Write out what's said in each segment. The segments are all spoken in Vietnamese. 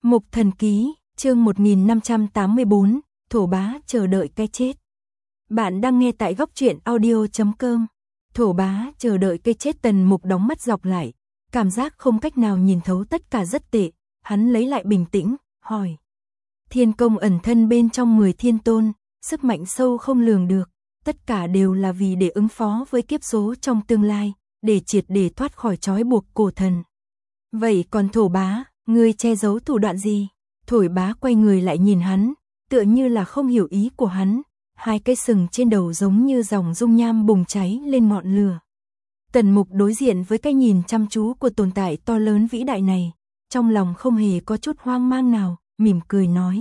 Mục Thần Ký, chương 1584, Thổ Bá chờ đợi cái chết. Bạn đang nghe tại góc truyện audio.com. Thổ Bá chờ đợi cái chết. Tần Mục đóng mắt dọc lại, cảm giác không cách nào nhìn thấu tất cả rất tệ. Hắn lấy lại bình tĩnh, hỏi. Thiên công ẩn thân bên trong người thiên tôn, sức mạnh sâu không lường được, tất cả đều là vì để ứng phó với kiếp số trong tương lai, để triệt để thoát khỏi trói buộc cổ thần. Vậy còn Thổ Bá, ngươi che giấu thủ đoạn gì? Thổ Bá quay người lại nhìn hắn, tựa như là không hiểu ý của hắn, hai cái sừng trên đầu giống như dòng dung nham bùng cháy lên ngọn lửa. Tần Mục đối diện với cái nhìn chăm chú của tồn tại to lớn vĩ đại này, trong lòng không hề có chút hoang mang nào, mỉm cười nói.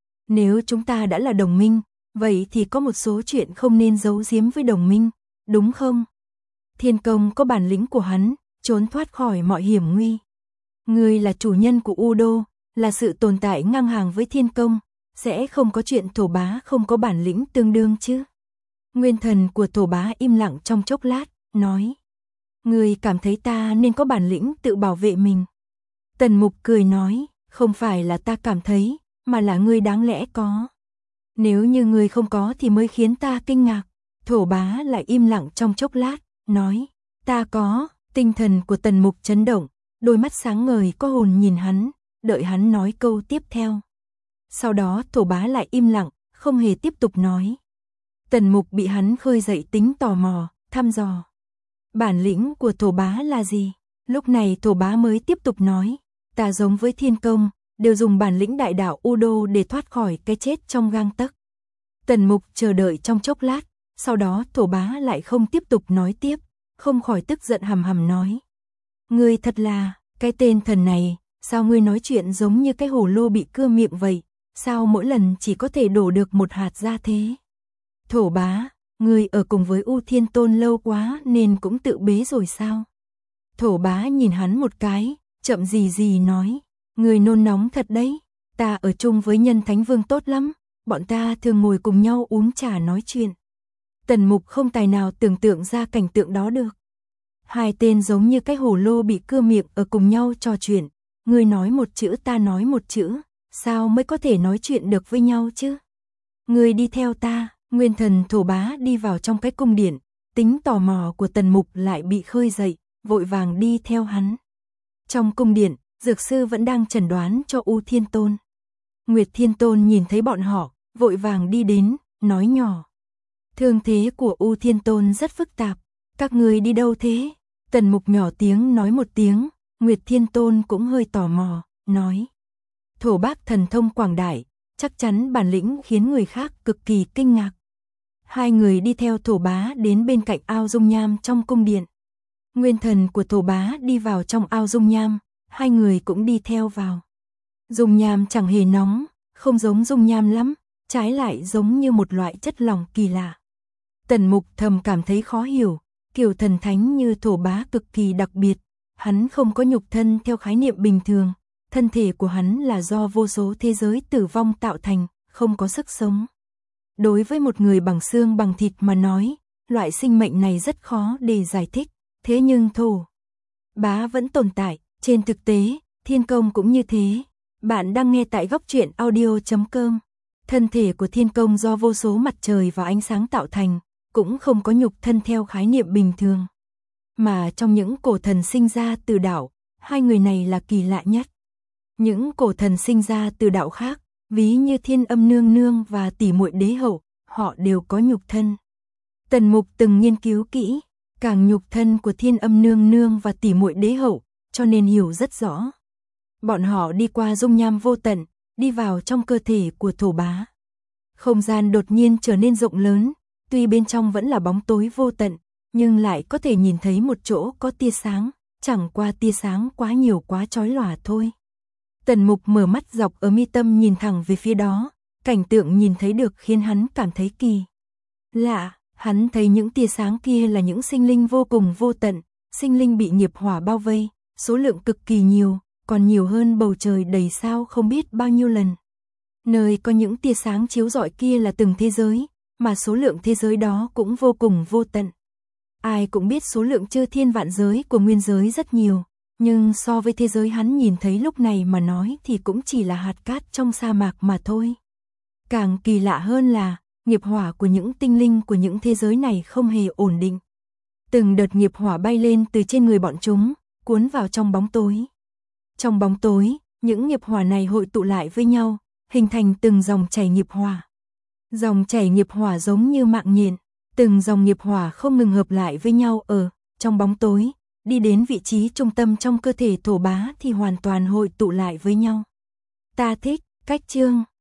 Nếu chúng ta đã là đồng minh, vậy thì có một số chuyện không nên giấu giếm với đồng minh, đúng không? Thiên công có bản lĩnh của hắn, trốn thoát khỏi mọi hiểm nguy. Ngươi là chủ nhân của U Đô, là sự tồn tại ngang hàng với thiên công, sẽ không có chuyện Thổ Bá không có bản lĩnh tương đương chứ. Nguyên thần của Thổ Bá im lặng trong chốc lát, nói. Ngươi cảm thấy ta nên có bản lĩnh tự bảo vệ mình. Tần Mục cười nói, không phải là ta cảm thấy, mà là ngươi đáng lẽ có. Nếu như ngươi không có thì mới khiến ta kinh ngạc. Thổ Bá lại im lặng trong chốc lát, nói, ta có. Tinh thần của Tần Mục chấn động, đôi mắt sáng ngời có hồn nhìn hắn, đợi hắn nói câu tiếp theo. Sau đó Thổ Bá lại im lặng, không hề tiếp tục nói. Tần Mục bị hắn khơi dậy tính tò mò, thăm dò. Bản lĩnh của Thổ Bá là gì? Lúc này Thổ Bá mới tiếp tục nói, ta giống với thiên công, đều dùng bản lĩnh đại đạo U Đô để thoát khỏi cái chết trong gang tấc. Tần Mục chờ đợi trong chốc lát, sau đó Thổ Bá lại không tiếp tục nói tiếp, không khỏi tức giận hầm hầm nói. Ngươi thật là, cái tên thần này, sao ngươi nói chuyện giống như cái hồ lô bị cưa miệng vậy, sao mỗi lần chỉ có thể đổ được một hạt ra thế? Thổ Bá, ngươi ở cùng với U Thiên Tôn lâu quá nên cũng tự bế rồi sao? Thổ Bá nhìn hắn một cái, chậm gì nói, ngươi nôn nóng thật đấy, ta ở chung với Nhân Thánh Vương tốt lắm, bọn ta thường ngồi cùng nhau uống trà nói chuyện. Tần Mục không tài nào tưởng tượng ra cảnh tượng đó được. Hai tên giống như cái hồ lô bị cưa miệng ở cùng nhau trò chuyện, ngươi nói một chữ ta nói một chữ, sao mới có thể nói chuyện được với nhau chứ? Ngươi đi theo ta. Nguyên thần Thổ Bá đi vào trong cái cung điện, tính tò mò của Tần Mục lại bị khơi dậy, vội vàng đi theo hắn. Trong cung điện, dược sư vẫn đang chẩn đoán cho U Thiên Tôn. Nguyệt Thiên Tôn nhìn thấy bọn họ, vội vàng đi đến, nói nhỏ. Thương thế của U Thiên Tôn rất phức tạp, các ngươi đi đâu thế? Tần Mục nhỏ tiếng nói một tiếng, Nguyệt Thiên Tôn cũng hơi tò mò, nói. Thổ Bác thần thông quảng đại, chắc chắn bản lĩnh khiến người khác cực kỳ kinh ngạc. Hai người đi theo Thổ Bá đến bên cạnh ao dung nham trong cung điện. Nguyên thần của Thổ Bá đi vào trong ao dung nham, hai người cũng đi theo vào. Dung nham chẳng hề nóng, không giống dung nham lắm, trái lại giống như một loại chất lỏng kỳ lạ. Tần Mục thầm cảm thấy khó hiểu, kiểu thần thánh như Thổ Bá cực kỳ đặc biệt, hắn không có nhục thân theo khái niệm bình thường, thân thể của hắn là do vô số thế giới tử vong tạo thành, không có sức sống. Đối với một người bằng xương bằng thịt mà nói, loại sinh mệnh này rất khó để giải thích, thế nhưng Thổ Bá vẫn tồn tại, trên thực tế, thiên công cũng như thế. Bạn đang nghe tại góc truyện audio.com. Thân thể của thiên công do vô số mặt trời và ánh sáng tạo thành, cũng không có nhục thân theo khái niệm bình thường. Mà trong những cổ thần sinh ra từ đạo, hai người này là kỳ lạ nhất. Những cổ thần sinh ra từ đạo khác, ví như Thiên Âm Nương Nương và Tỷ Muội Đế Hậu, họ đều có nhục thân. Tần Mục từng nghiên cứu kỹ, càng nhục thân của Thiên Âm Nương Nương và Tỷ Muội Đế Hậu, cho nên hiểu rất rõ. Bọn họ đi qua dung nham vô tận, đi vào trong cơ thể của Thổ Bá. Không gian đột nhiên trở nên rộng lớn, tuy bên trong vẫn là bóng tối vô tận, nhưng lại có thể nhìn thấy một chỗ có tia sáng, chẳng qua tia sáng quá nhiều quá chói lòa thôi. Tần Mục mở mắt dọc ở mi tâm nhìn thẳng về phía đó, cảnh tượng nhìn thấy được khiến hắn cảm thấy kỳ lạ, hắn thấy những tia sáng kia là những sinh linh vô cùng vô tận, sinh linh bị nghiệp hỏa bao vây, số lượng cực kỳ nhiều, còn nhiều hơn bầu trời đầy sao không biết bao nhiêu lần. Nơi có những tia sáng chiếu rọi kia là từng thế giới, mà số lượng thế giới đó cũng vô cùng vô tận. Ai cũng biết số lượng chư thiên vạn giới của nguyên giới rất nhiều, Nhưng so với thế giới hắn nhìn thấy lúc này mà nói thì cũng chỉ là hạt cát trong sa mạc mà thôi. Càng kỳ lạ hơn là, nghiệp hỏa của những tinh linh của những thế giới này không hề ổn định. Từng đợt nghiệp hỏa bay lên từ trên người bọn chúng, cuốn vào trong bóng tối. Trong bóng tối, những nghiệp hỏa này hội tụ lại với nhau, hình thành từng dòng chảy nghiệp hỏa. Dòng chảy nghiệp hỏa giống như mạng nhện, từng dòng nghiệp hỏa không ngừng hợp lại với nhau ở trong bóng tối, đi đến vị trí trung tâm trong cơ thể Thổ Bá thì hoàn toàn hội tụ lại với nhau. Ta thích cách chương